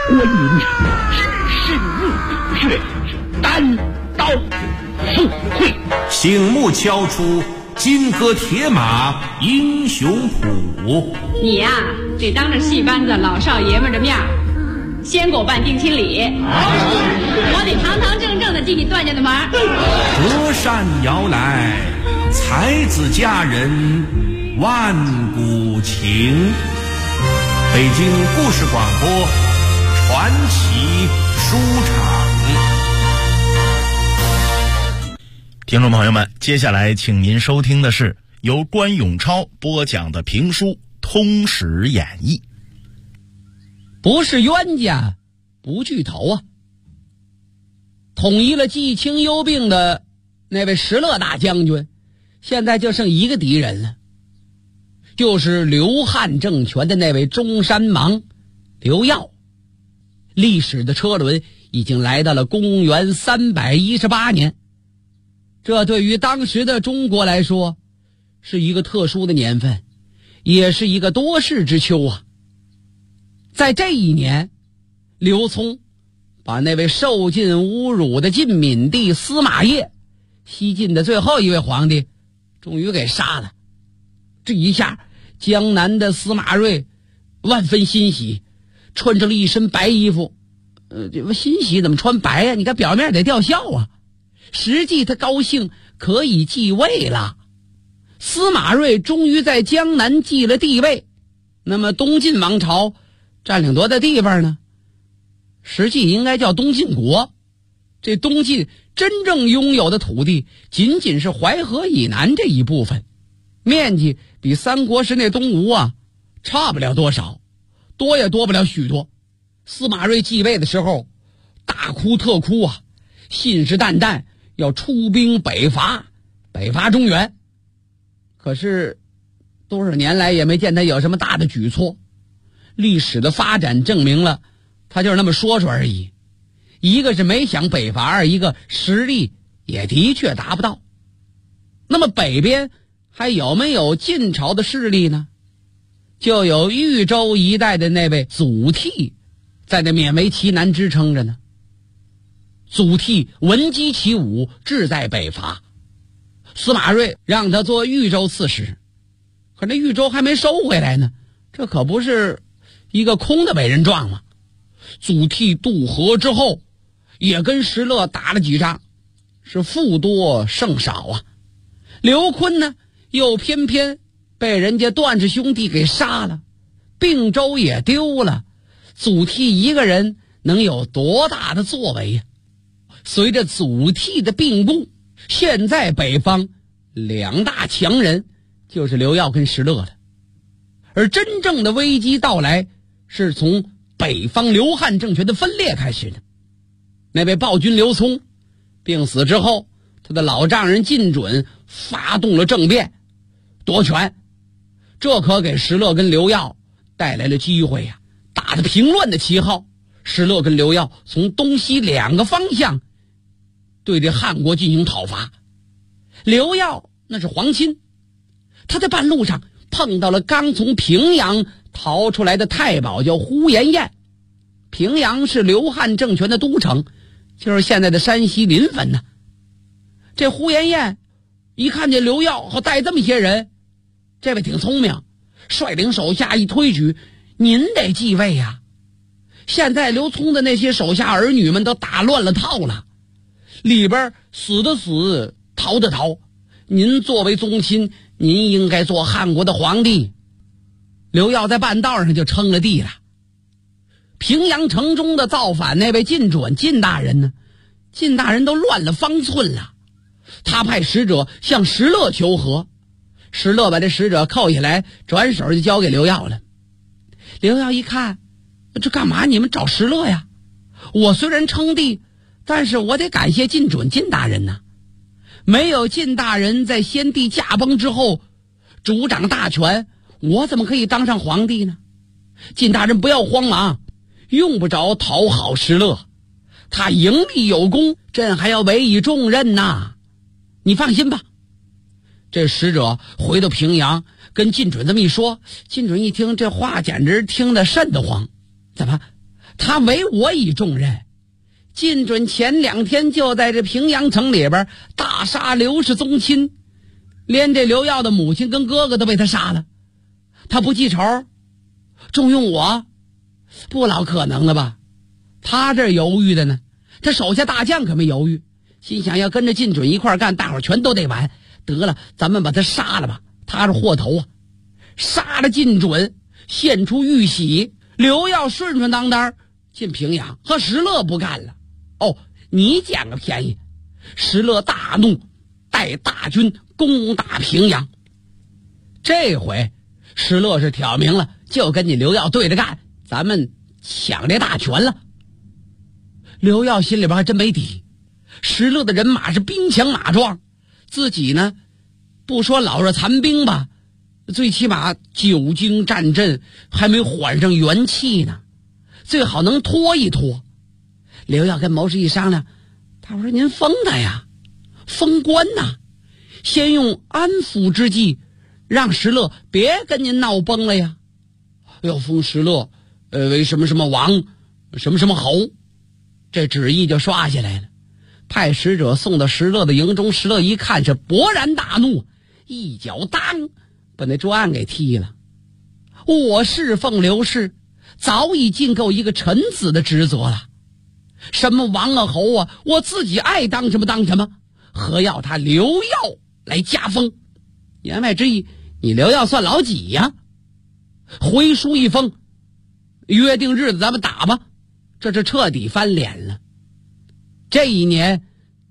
观音是深入虎穴，是单刀赴会， 醒目敲出金戈铁马英雄谱。 你呀，得当着戏班子老少爷们的面先给我办定亲礼，我得堂堂正正的进你段家的门。 隔山遥来，才子佳人万古情。北京故事广播传奇书场。 听众朋友们，接下来请您收听的是由关永超播讲的评书《通史演义》。 不是冤家不聚头啊！统一了冀青幽并的那位石勒大将军，现在就剩一个敌人了，就是刘汉政权的那位中山王刘耀。历史的车轮已经来到了公元318年，这对于当时的中国来说是一个特殊的年份，也是一个多事之秋啊。在这一年，刘聪把那位受尽侮辱的晋闵帝司马邺，西晋的最后一位皇帝，终于给杀了。这一下，江南的司马睿万分欣喜，穿着了一身白衣服。这欣喜怎么穿白呀？你看表面得吊孝啊，实际他高兴可以继位了。司马睿终于在江南继了帝位，那么东晋王朝占领多大地方呢？实际应该叫东晋国。这东晋真正拥有的土地仅仅是淮河以南这一部分，面积比三国时那东吴啊差不了多少，多也多不了许多。司马睿继位的时候大哭特哭啊，信誓旦旦要出兵北伐中原。可是多少年来也没见他有什么大的举措。历史的发展证明了他就是那么说说而已，一个是没想北伐，二一个实力也的确达不到。那么北边还有没有晋朝的势力呢？就有豫州一带的那位祖逖在那勉为其难支撑着呢。祖逖闻鸡起舞，志在北伐，司马睿让他做豫州刺史，可那豫州还没收回来呢，这可不是一个空的伟人状吗？祖逖渡河之后也跟石勒打了几仗，是负多胜少啊。刘琨呢又偏偏被人家段氏兄弟给杀了，并州也丢了，祖逖一个人能有多大的作为呀？随着祖逖的病故，现在北方两大强人就是刘耀跟石勒了。而真正的危机到来是从北方刘汉政权的分裂开始的。那位暴君刘聪病死之后，他的老丈人晋准发动了政变夺权，这可给石勒跟刘耀带来了机会呀。打着平乱的旗号，石勒跟刘耀从东西两个方向对这汉国进行讨伐。刘耀那是皇亲，他在半路上碰到了刚从平阳逃出来的太保，叫呼延晏。平阳是刘汉政权的都城，就是现在的山西临汾呢。这呼延晏一看见刘耀和带这么些人，这位挺聪明，率领手下一推举，您得继位呀。现在刘聪的那些手下儿女们都打乱了套了，里边死的死，逃的逃，您作为宗亲，您应该做汉国的皇帝。刘耀在半道上就称了帝了。平阳城中的造反那位晋准晋大人呢，晋大人都乱了方寸了，他派使者向石勒求和，石勒把这使者扣下来，转手就交给刘耀了。刘耀一看，这干嘛你们找石勒呀？我虽然称帝，但是我得感谢晋准晋大人呢。没有晋大人在先帝驾崩之后主掌大权，我怎么可以当上皇帝呢？晋大人不要慌忙，用不着讨好石勒，他营立有功，朕还要委以重任呐。你放心吧。这使者回到平阳，跟晋准这么一说，晋准一听这话简直听得瘆得慌。怎么他唯我以重任，尽准前2天就在这平阳城里边大杀刘氏宗亲，连这刘耀的母亲跟哥哥都被他杀了。他不记仇，重用我，不老可能了吧？他这犹豫的呢，他手下大将可没犹豫，心想要跟着靳准一块干，大伙儿全都得完。得了，咱们把他杀了吧，他是祸头啊！杀了靳准，献出玉玺，刘耀顺顺当当进平阳，和石勒不干了。哦，你捡个便宜！石勒大怒，带大军攻打平阳。这回石勒是挑明了，就跟你刘耀对着干，咱们抢这大权了。刘耀心里边还真没底，石勒的人马是兵强马壮，自己呢不说老弱残兵吧，最起码久经战阵，还没缓上元气呢，最好能拖一拖。刘耀跟谋士一商量，他说您封他呀，封官呐，先用安抚之计，让石勒别跟您闹崩了呀。要封石勒为什么什么王，什么什么侯，这旨意就刷下来了。派使者送到石勒的营中，石勒一看是勃然大怒，一脚当把那桌案给踢了。我侍奉刘氏，早已尽够一个臣子的职责了，什么王啊侯啊，我自己爱当什么当什么，何要他刘耀来加封？言外之意，你刘耀算老几呀？回书一封，约定日子咱们打吧，这是彻底翻脸了。这一年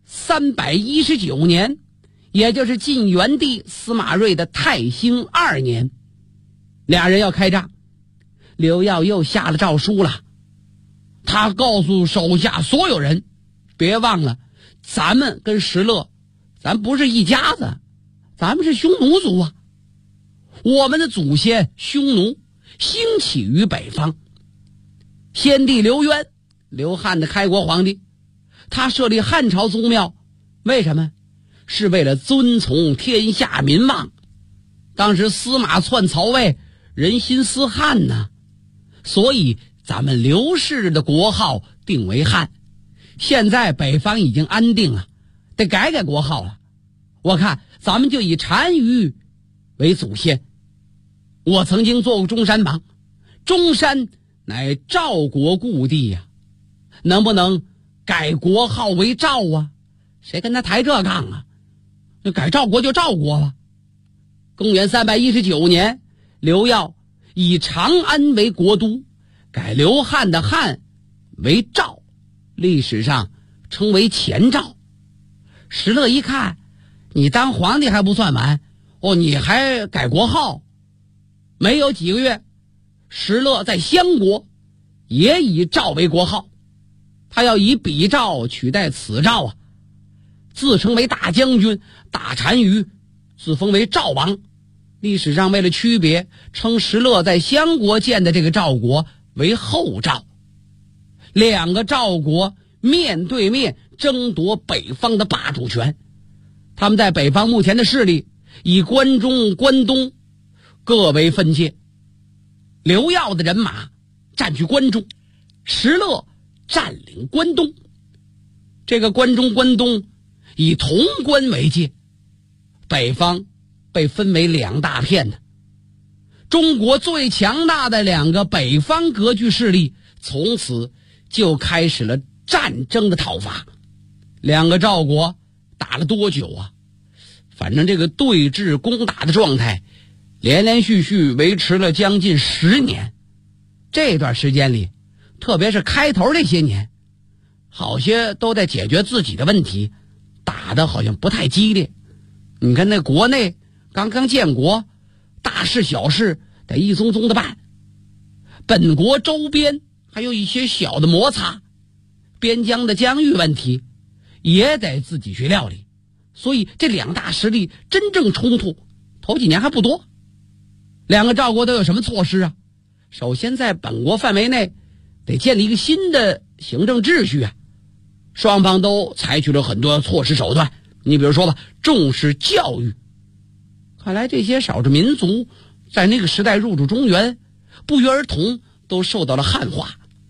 319年，也就是晋元帝司马睿的太兴2年，俩人要开仗。刘耀又下了诏书了，他告诉手下所有人，别忘了咱们跟石勒咱不是一家子，咱们是匈奴族啊。我们的祖先匈奴兴起于北方，先帝刘渊，刘汉的开国皇帝，他设立汉朝宗庙，为什么？是为了遵从天下民望。当时司马篡曹魏，人心思汉呢，所以咱们刘氏的国号定为汉。现在北方已经安定了，得改改国号了。我看咱们就以单于为祖先。我曾经做过中山王，中山乃赵国故地呀，能不能改国号为赵啊？谁跟他抬这杠啊？那改赵国就赵国吧。公元319年，刘耀以长安为国都，改刘汉的汉为赵，历史上称为前赵。石勒一看，你当皇帝还不算完，你还改国号。没有几个月，石勒在襄国也以赵为国号，他要以彼赵取代此赵啊，自称为大将军、大单于，自封为赵王。历史上为了区别，称石勒在襄国建的这个赵国为后赵。两个赵国面对面争夺北方的霸主权，他们在北方目前的势力以关中、关东各为分界。刘耀的人马占据关中，石勒占领关东。这个关中、关东以潼关为界，北方被分为2大片的。中国最强大的2个北方割据势力从此就开始了战争的讨伐。2个赵国打了多久啊？反正这个对峙攻打的状态连连续续维持了将近10年。这段时间里，特别是开头这些年，好些都在解决自己的问题，打得好像不太激烈。你看那国内刚刚建国，大事小事得一宗宗的办，本国周边还有一些小的摩擦，边疆的疆域问题也得自己去料理。所以这2大实力真正冲突头几年还不多。2个赵国都有什么措施啊？首先在本国范围内得建立一个新的行政秩序啊，双方都采取了很多措施手段。你比如说吧，重视教育。看来这些少数民族在那个时代入主中原，不约而同都受到了汉化。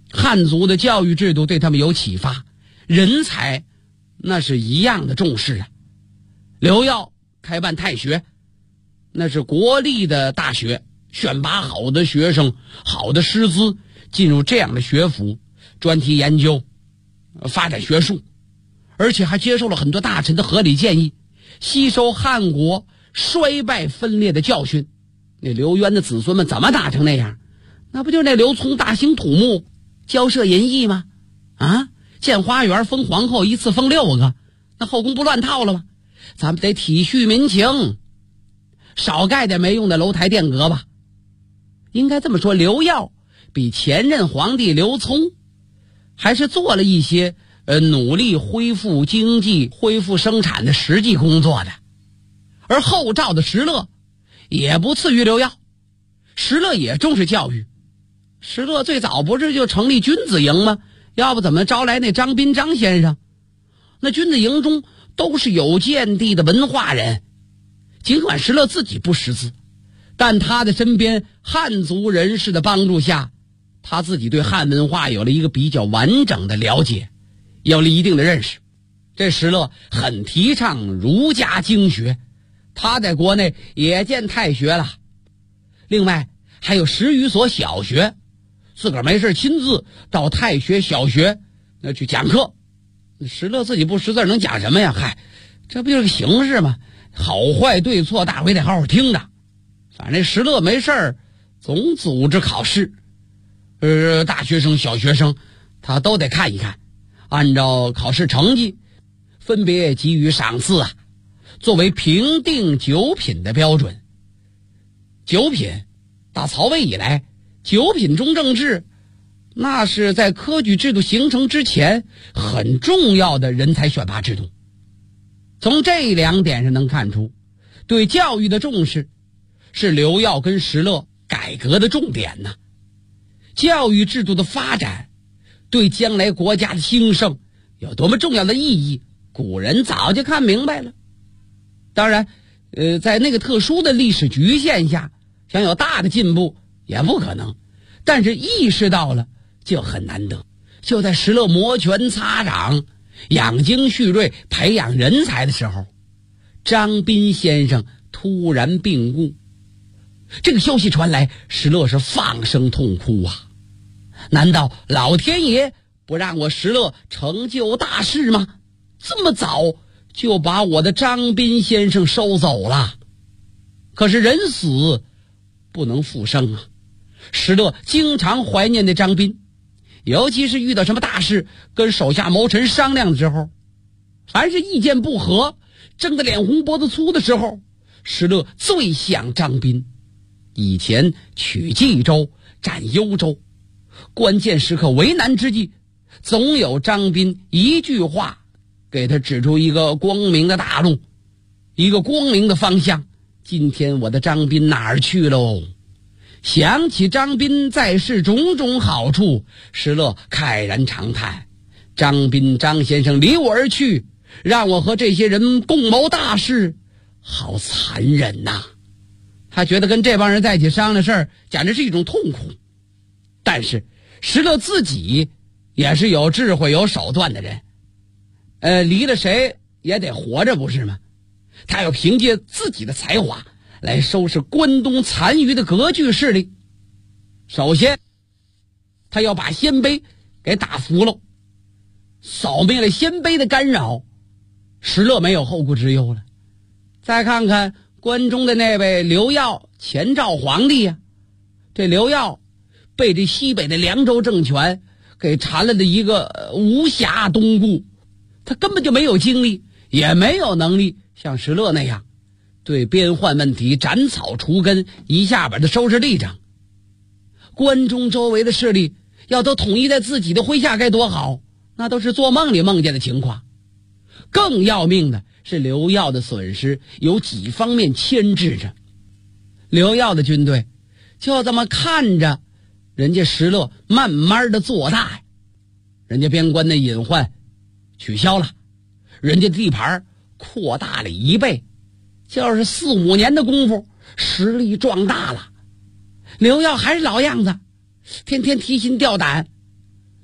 汉族的教育制度对他们有启发，人才那是一样的重视啊。刘耀开办太学，那是国立的大学，选拔好的学生、好的师资进入这样的学府，专题研究，发展学术，而且还接受了很多大臣的合理建议，吸收汉国衰败分裂的教训。那刘渊的子孙们怎么打成那样？那不就是那刘琮大兴土木，交涉淫逸吗？啊，建花园封皇后，一次封6个，那后宫不乱套了吗？咱们得体恤民情，少盖点没用的楼台殿阁吧。应该这么说，刘耀比前任皇帝刘聪还是做了一些努力恢复经济、恢复生产的实际工作的。而后赵的石勒也不次于刘耀，石勒也重视教育。石勒最早不是就成立君子营吗？要不怎么招来那张宾张先生？那君子营中都是有见地的文化人，尽管石勒自己不识字，但他的身边汉族人士的帮助下，他自己对汉文化有了一个比较完整的了解，有了一定的认识。这石勒很提倡儒家经学，他在国内也建太学了，另外还有10余所小学，自个儿没事亲自到太学小学那去讲课。石勒自己不识字能讲什么呀？嗨，这不就是个形式吗？好坏对错大伙得好好听着。反正石勒没事总组织考试，大学生小学生他都得看一看，按照考试成绩分别给予赏赐啊，作为评定九品的标准。九品打曹魏以来，九品中正制那是在科举制度形成之前很重要的人才选拔制度。从这2点上能看出，对教育的重视是刘耀跟石勒改革的重点呢。教育制度的发展对将来国家的兴盛有多么重要的意义，古人早就看明白了。当然在那个特殊的历史局限下，想有大的进步也不可能，但是意识到了就很难得。就在石勒摩拳擦掌、养精蓄锐、培养人才的时候，张宾先生突然病故。这个消息传来，石勒是放声痛哭啊！难道老天爷不让我石勒成就大事吗？这么早就把我的张宾先生收走了。可是人死不能复生啊！石勒经常怀念那张宾，尤其是遇到什么大事跟手下谋臣商量的时候，凡是意见不合争得脸红脖子粗的时候，石勒最想张宾。以前取冀州占幽州，关键时刻为难之际，总有张宾一句话给他指出一个光明的大路，一个光明的方向。今天我的张宾哪儿去喽？想起张宾在世种种好处，石勒慨然长叹，张宾张先生离我而去，让我和这些人共谋大事，好残忍呐！他觉得跟这帮人在一起商量事儿简直是一种痛苦。但是石勒自己也是有智慧有手段的人，离了谁也得活着不是吗？他要凭借自己的才华来收拾关东残余的割据势力。首先他要把鲜卑给打服了，扫灭了鲜卑的干扰，石勒没有后顾之忧了。再看看关中的那位刘耀，前赵皇帝啊，这刘耀被这西北的凉州政权给缠了的一个无暇东顾，他根本就没有精力也没有能力像石勒那样对边患问题斩草除根，一下把它收拾立正。关中周围的势力要都统一在自己的麾下该多好，那都是做梦里梦见的情况。更要命的是刘耀的损失有几方面牵制着。刘耀的军队就这么看着人家石勒慢慢的做大，人家边关的隐患取消了，人家地盘扩大了1倍，就是4、5年的功夫，实力壮大了。刘耀还是老样子，天天提心吊胆，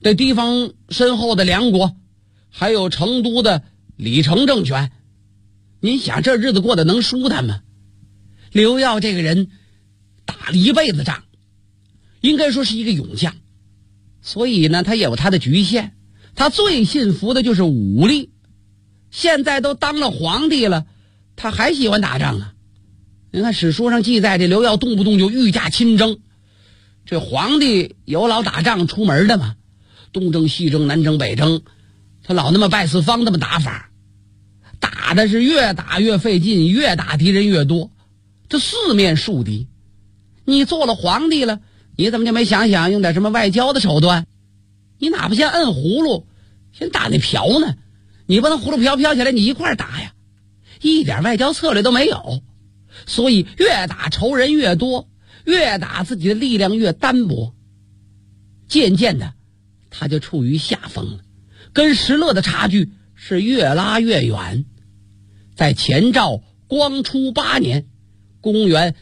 这地方深厚的梁国，还有成都的李成政权，您想这日子过得能舒坦吗？刘耀这个人打了一辈子仗，应该说是一个勇将，所以呢他也有他的局限，他最信服的就是武力。现在都当了皇帝了，他还喜欢打仗啊。你看史书上记载，这刘耀动不动就御驾亲征，这皇帝有老打仗出门的嘛，东征西征南征北征，他老那么拜四方那么打法，打的是越打越费劲，越打敌人越多，这四面树敌。你做了皇帝了，你怎么就没想想用点什么外交的手段？你哪怕先摁葫芦先打那瓢呢，你不能葫芦瓢飘起来你一块打呀，一点外交策略都没有。所以越打仇人越多，越打自己的力量越单薄，渐渐的他就处于下风了，跟石勒的差距是越拉越远。在前赵光初8年，公元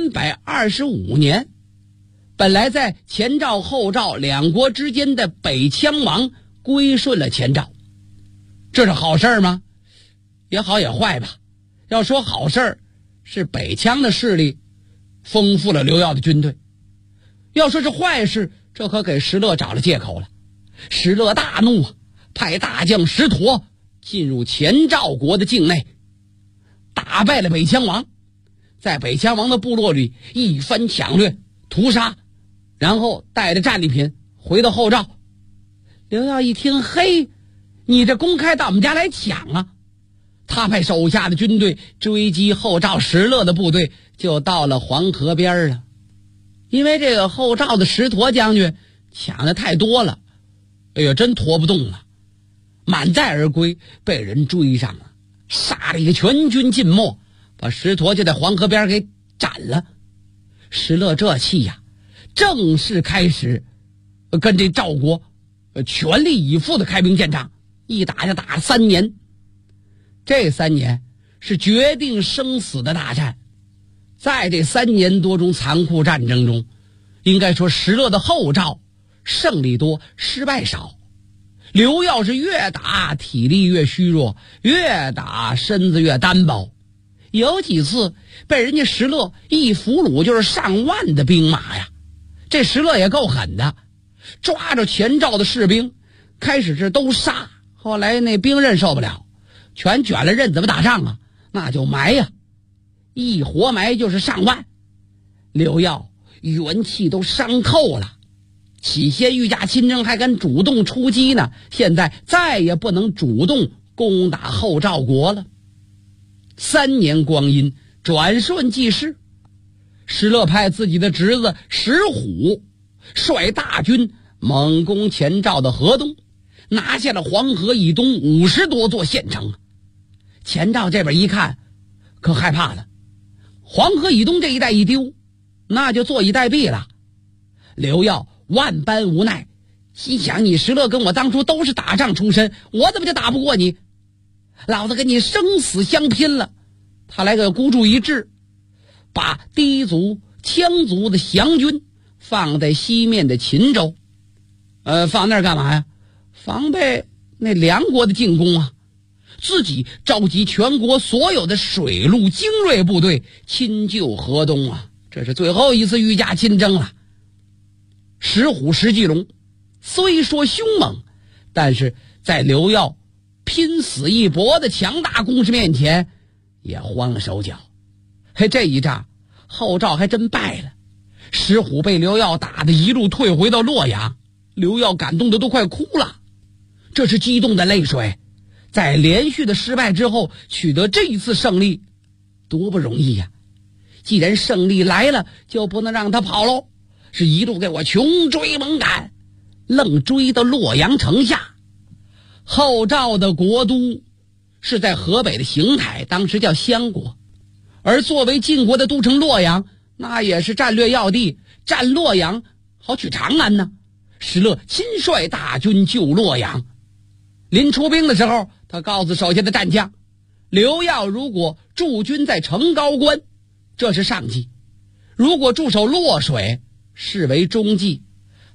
325年，本来在前赵后赵两国之间的北羌王归顺了前赵，这是好事吗？也好也坏吧。要说好事，是北羌的势力丰富了刘耀的军队；要说是坏事，这可给石勒找了借口了。石勒大怒，派大将石佗进入前赵国的境内，打败了北羌王，在北羌王的部落里一番抢掠屠杀，然后带着战利品回到后赵。刘耀一听，嘿，你这公开到我们家来抢啊！他派手下的军队追击后赵石勒的部队，就到了黄河边了。因为这个后赵的石佗将军抢的太多了，哎呀，真拖不动了，满载而归，被人追上了，杀了一个全军尽没，把石佗就在黄河边给斩了。石勒这气呀，正式开始跟这赵国全力以赴的开兵建仗，一打就打了3年。这3年是决定生死的大战。在这3年多中残酷战争中，应该说石勒的后赵胜利多，失败少。刘耀是越打体力越虚弱，越打身子越单薄，有几次被人家石勒一俘虏就是上万的兵马呀。这石勒也够狠的，抓着前赵的士兵，开始是都杀，后来那兵刃受不了，全卷了刃，怎么打仗啊？那就埋呀，一活埋就是上万。刘耀元气都伤透了，起先御驾亲征还敢主动出击呢，现在再也不能主动攻打后赵国了。3年光阴转瞬即逝，石勒派自己的侄子石虎率大军猛攻前赵的河东，拿下了黄河以东50多座县城。前赵这边一看可害怕了，黄河以东这一带一丢，那就坐以待毙了。刘耀万般无奈，心想你石勒跟我当初都是打仗出身，我怎么就打不过你？老子跟你生死相拼了。他来个孤注一掷，把氐族羌族的降军放在西面的秦州，放那儿干嘛呀？防备那梁国的进攻啊。自己召集全国所有的水陆精锐部队亲救河东啊，这是最后一次御驾亲征了。石虎石巨龙虽说凶猛，但是在刘耀拼死一搏的强大攻势面前也慌了手脚。嘿，这一仗后赵还真败了，石虎被刘耀打得一路退回到洛阳，刘耀感动的都快哭了，这是激动的泪水。在连续的失败之后取得这一次胜利，多不容易呀！既然胜利来了，就不能让他跑喽，是一路给我穷追猛赶，愣追到洛阳城下。后赵的国都是在河北的邢台，当时叫襄国，而作为晋国的都城洛阳，那也是战略要地，占洛阳好取长安呢。石勒亲率大军救洛阳，临出兵的时候，他告诉手下的战将，刘耀如果驻军在成高关，这是上计；如果驻守洛水，视为中计。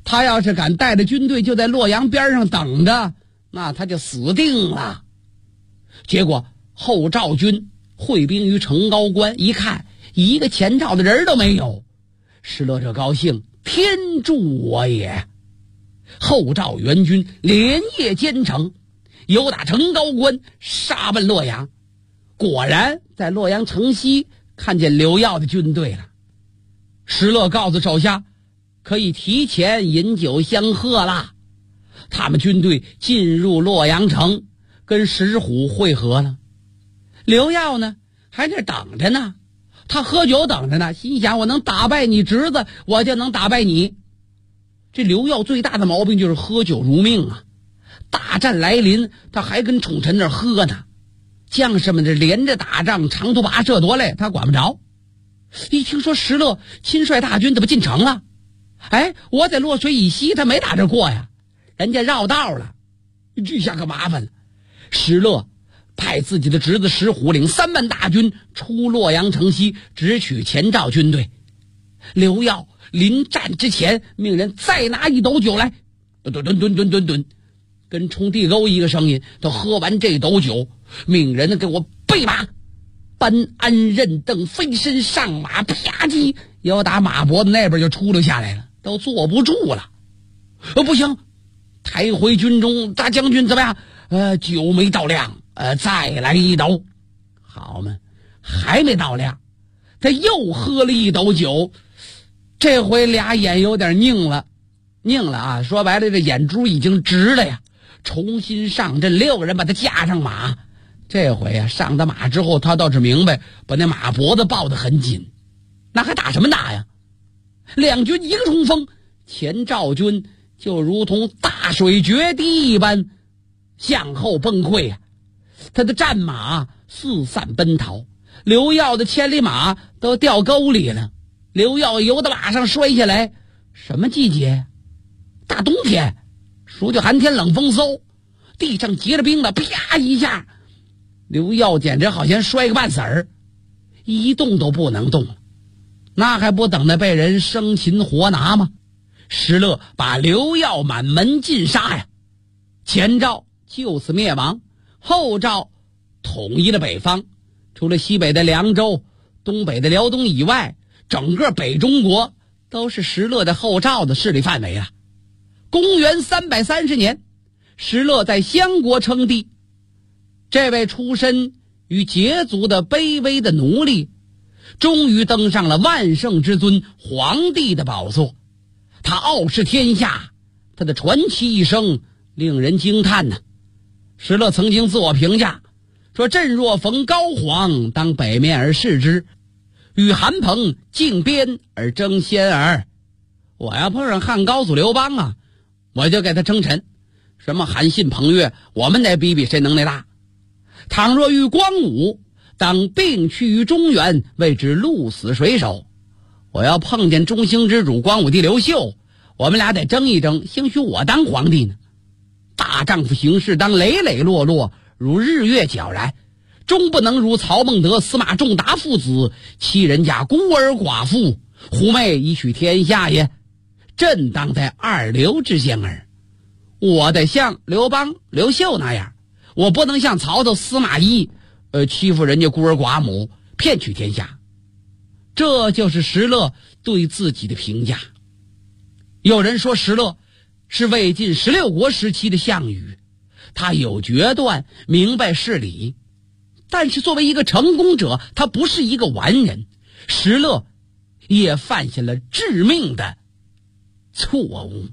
他要是敢带着军队就在洛阳边上等着，那他就死定了。结果后赵军会兵于成高关，一看一个前赵的人都没有，石勒这高兴，天助我也。后赵援军连夜兼程，由打成高关杀奔洛阳。果然在洛阳城西看见刘耀的军队了。石勒告诉手下可以提前饮酒相贺啦。他们军队进入洛阳城，跟石虎会合了。刘耀呢还在等着呢，他喝酒等着呢，心想我能打败你侄子，我就能打败你。这刘耀最大的毛病就是喝酒如命啊，大战来临他还跟宠臣那儿喝呢。将士们这连着打仗，长途跋涉多累，他管不着。一听说石勒亲率大军怎么进城了，我在洛水以西，他没打这过呀，人家绕道了，这下可麻烦了。石勒派自己的侄子石虎领3万大军出洛阳城西，直取前赵军队。刘耀临战之前命人再拿1斗酒来，吨，跟冲地沟一个声音。都喝完这斗酒，命人给我备马，班安任邓飞身上马，啪叽要打马脖子那边就出溜下来了，都坐不住了。不行，抬回军中，大将军怎么样？酒没到量，再来1斗。好嘛，还没到量，他又喝了1斗酒，这回俩眼有点拧了啊！说白了，这眼珠已经直了呀。重新上阵，6个人把他架上马。这回上他马之后，他倒是明白，把那马脖子抱得很紧。那还打什么打呀？两军一个冲锋，前赵军就如同大水决堤一般向后崩溃啊！他的战马四散奔逃，刘耀的千里马都掉沟里了。刘耀由到马上摔下来，什么季节？大冬天，数就寒天冷风嗖，地上结了冰了，啪一下，刘耀简直好像摔个半死儿，一动都不能动。那还不等着被人生擒活拿吗？石勒把刘耀满门尽杀呀！前赵就此灭亡，后赵统一了北方，除了西北的凉州、东北的辽东以外，整个北中国都是石勒的后赵的势力范围了。公元330年，石勒在襄国称帝。这位出身于羯族的卑微的奴隶，终于登上了万圣之尊皇帝的宝座。他傲视天下，他的传奇一生令人惊叹呢。石勒曾经自我评价说：“朕若逢高皇，当北面而视之，与韩彭竞边而争先耳。”我要碰上汉高祖刘邦啊，我就给他称臣。什么韩信彭越，我们得比比谁能耐大。倘若遇光武，当并去于中原，为之鹿死谁手。我要碰见中兴之主光武帝刘秀，我们俩得争一争，兴许我当皇帝呢。大丈夫行事当磊磊落落，如日月皎然，终不能如曹孟德、司马仲达父子欺人家孤儿寡妇，狐媚以取天下也。朕当在二流之间耳。我得像刘邦、刘秀那样，我不能像曹操、司马懿，欺负人家孤儿寡母，骗取天下。这就是石勒对自己的评价。有人说石勒是魏晋16国时期的项羽，他有决断，明白事理，但是作为一个成功者，他不是一个完人。石勒也犯下了致命的错误。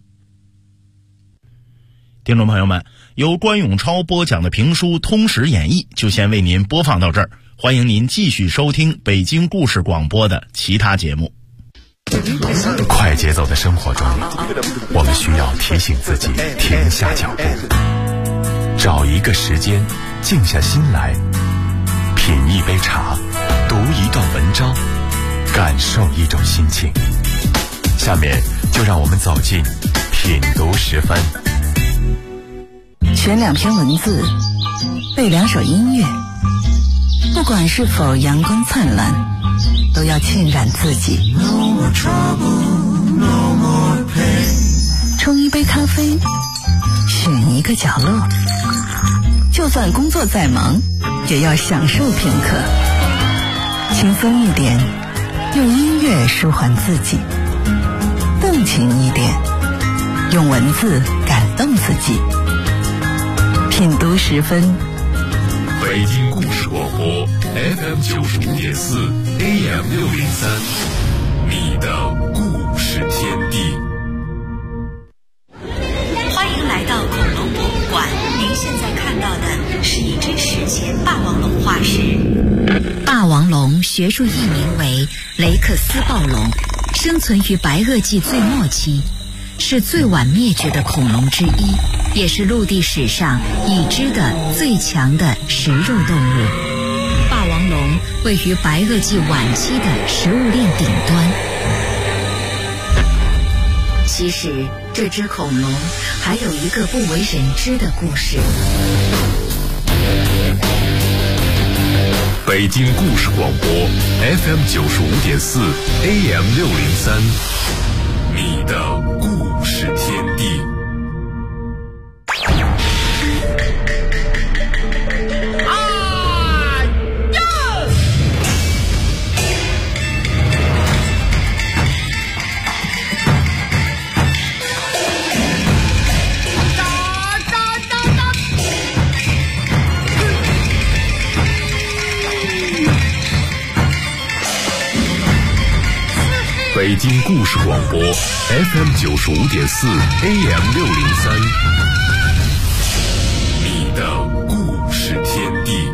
听众朋友们，由关永超播讲的评书《通史演义》就先为您播放到这儿，欢迎您继续收听北京故事广播的其他节目。 快节奏的生活中，我们需要提醒自己停下脚步，找一个时间静下心来，品一杯茶，读一段文章，感受一种心情。下面就让我们走进品读时分。 选2篇文字，背2首音乐，不管是否阳光灿烂，都要浸染自己。No more trouble, no more pain. 飞，选一个角落，就算工作再忙，也要享受片刻。轻松一点，用音乐舒缓自己；动情一点，用文字感动自己。品读10分， 北京故事广播 FM 95.4 AM 603，你的故事天地。 欢迎来到恐龙博物馆，您现在看到的是一只史前霸王龙化石。霸王龙学术译名为雷克斯暴龙，生存于白垩纪最末期，是最晚灭绝的恐龙之一，也是陆地史上已知的最强的食肉动物。霸王龙位于白垩纪晚期的食物链顶端。其实这只恐龙还有一个不为人知的故事。 北京故事广播 FM 95.4 AM 603，你的故事天地。北京故事广播 FM 95.4 AM 603，你的故事天地。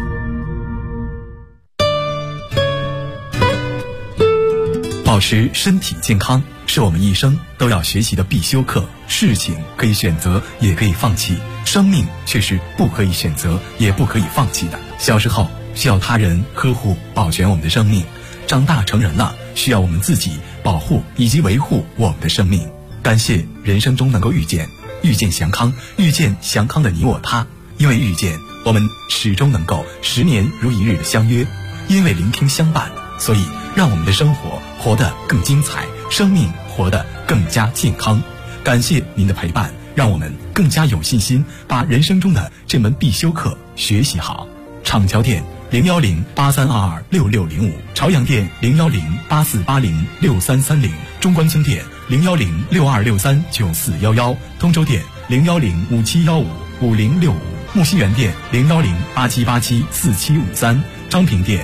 保持身体健康是我们一生都要学习的必修课。事情可以选择，也可以放弃，生命却是不可以选择，也不可以放弃的。小时候需要他人呵护保全我们的生命，长大成人了需要我们自己保护以及维护我们的生命。感谢人生中能够遇见祥康，遇见祥康的你我他。因为遇见，我们始终能够10年如一日的相约；因为聆听相伴，所以让我们的生活活得更精彩，生命活得更加健康。感谢您的陪伴，让我们更加有信心把人生中的这门必修课学习好。厂桥店01083226605，朝阳店01084806330，中关村店01062639411，通州店01057155065，木樨园店01087874753，昌平店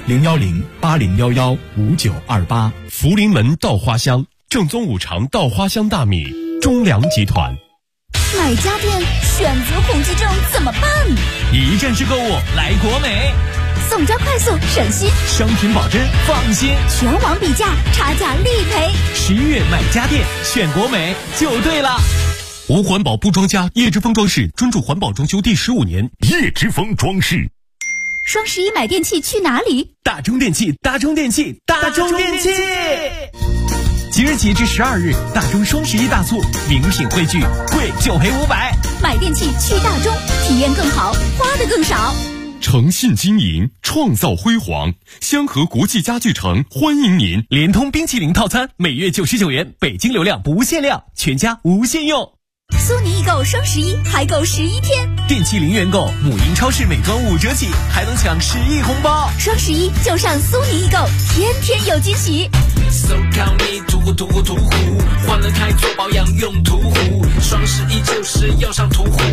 01080115928。 福临门稻花香，正宗五常稻花香大米，中粮集团。 买家电选择恐惧症怎么办？ 一站式购物来国美， 送交快速省心， 商品保真放心， 全网比价，差价立赔。 11月买家电选国美就对了。 无环保不装家，叶之峰装饰专注环保装修第15年，叶之峰装饰。 双11买电器去哪里？ 大中电器，大中电器，大中电器。即日起至12日，大中双11大促，名品汇聚，贵就赔500。 买电器去大中，体验更好，花的更少。 诚信经营，创造辉煌。香河国际家具城欢迎您， 联通冰淇淋套餐每月99元，北京流量不限量，全家无限用。 苏宁易购双11还购11天， 电器零元购，母婴超市美妆5折起，还能抢10亿红包。 双11就上苏宁易购，天天有惊喜。 So count me 途虎，换了台做保养用途虎，双11就是要上途虎。